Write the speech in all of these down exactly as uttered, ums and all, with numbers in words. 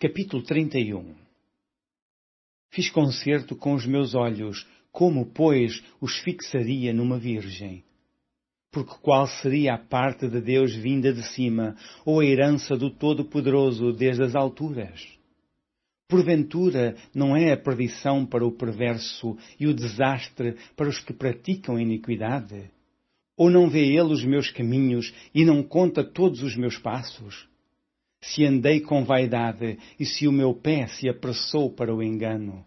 Capítulo trinta e um. Fiz concerto com os meus olhos, como, pois, os fixaria numa virgem? Porque qual seria a parte de Deus vinda de cima, ou a herança do Todo-Poderoso desde as alturas? Porventura, não é a perdição para o perverso e o desastre para os que praticam a iniquidade? Ou não vê ele os meus caminhos e não conta todos os meus passos? Se andei com vaidade e se o meu pé se apressou para o engano.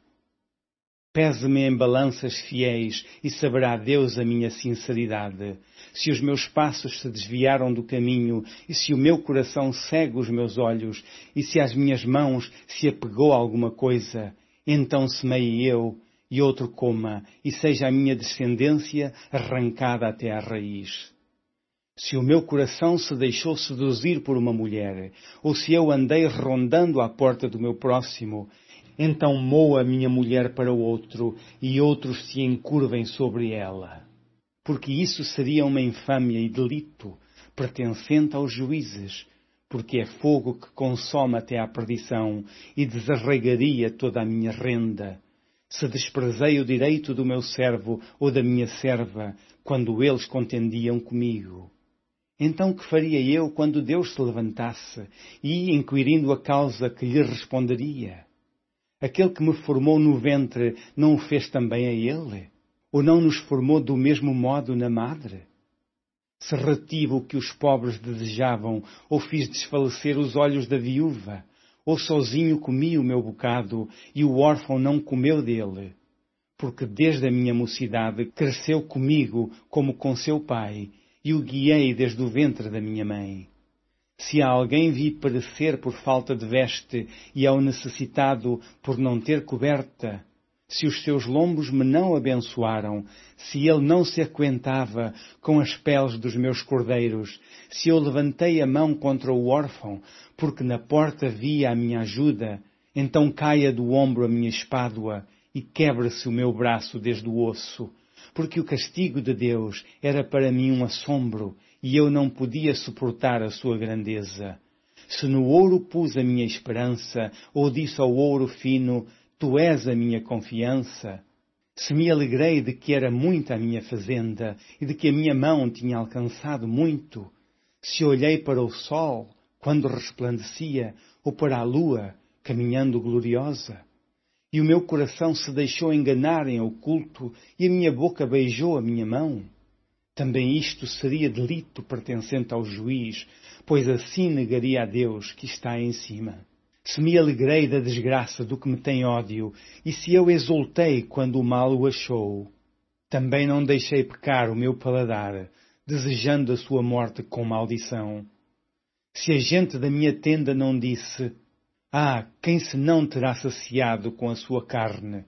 Pese-me em balanças fiéis e saberá Deus a minha sinceridade. Se os meus passos se desviaram do caminho e se o meu coração segue os meus olhos e se às minhas mãos se apegou alguma coisa, então semeie eu e outro coma e seja a minha descendência arrancada até à raiz. Se o meu coração se deixou seduzir por uma mulher, ou se eu andei rondando à porta do meu próximo, então moa a minha mulher para o outro, e outros se encurvem sobre ela. Porque isso seria uma infâmia e delito, pertencente aos juízes, porque é fogo que consome até à perdição, e desarraigaria toda a minha renda. Se desprezei o direito do meu servo ou da minha serva, quando eles contendiam comigo. Então que faria eu quando Deus se levantasse e, inquirindo a causa, que lhe responderia? Aquele que me formou no ventre não o fez também a ele? Ou não nos formou do mesmo modo na madre? Se retive o que os pobres desejavam, ou fiz desfalecer os olhos da viúva, ou sozinho comi o meu bocado e o órfão não comeu dele? Porque desde a minha mocidade cresceu comigo como com seu pai, e o guiei desde o ventre da minha mãe. Se a alguém vi perecer por falta de veste e ao necessitado por não ter coberta, se os seus lombos me não abençoaram, se ele não se aquentava com as peles dos meus cordeiros, se eu levantei a mão contra o órfão, porque na porta via a minha ajuda, então caia do ombro a minha espádua e quebre-se o meu braço desde o osso, porque o castigo de Deus era para mim um assombro, e eu não podia suportar a sua grandeza. Se no ouro pus a minha esperança, ou disse ao ouro fino, tu és a minha confiança. Se me alegrei de que era muita a minha fazenda, e de que a minha mão tinha alcançado muito. Se olhei para o sol, quando resplandecia, ou para a lua, caminhando gloriosa. E o meu coração se deixou enganar em oculto, e a minha boca beijou a minha mão. Também isto seria delito pertencente ao juiz, pois assim negaria a Deus que está em cima. Se me alegrei da desgraça do que me tem ódio, e se eu exultei quando o mal o achou, também não deixei pecar o meu paladar, desejando a sua morte com maldição. Se a gente da minha tenda não disse, ah, quem se não terá saciado com a sua carne?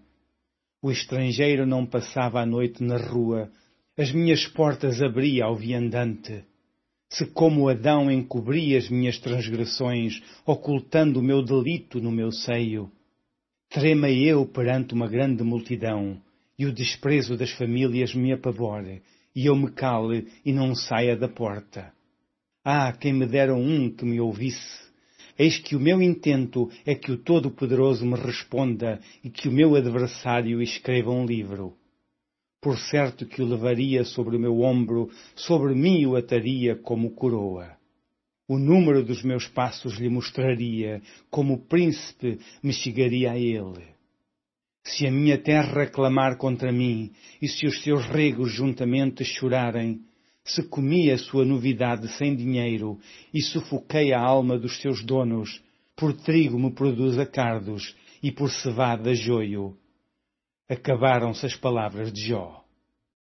O estrangeiro não passava a noite na rua, as minhas portas abria ao viandante. Se como Adão encobri as minhas transgressões, ocultando o meu delito no meu seio, trema eu perante uma grande multidão, e o desprezo das famílias me apavore, e eu me cale e não saia da porta. Ah, quem me dera um que me ouvisse! Eis que o meu intento é que o Todo-Poderoso me responda e que o meu adversário escreva um livro. Por certo que o levaria sobre o meu ombro, sobre mim o ataria como coroa. O número dos meus passos lhe mostraria, como príncipe me chegaria a ele. Se a minha terra clamar contra mim, e se os seus regos juntamente chorarem, se comi a sua novidade sem dinheiro e sufoquei a alma dos seus donos, por trigo me produza cardos e por cevada joio. Acabaram-se as palavras de Jó.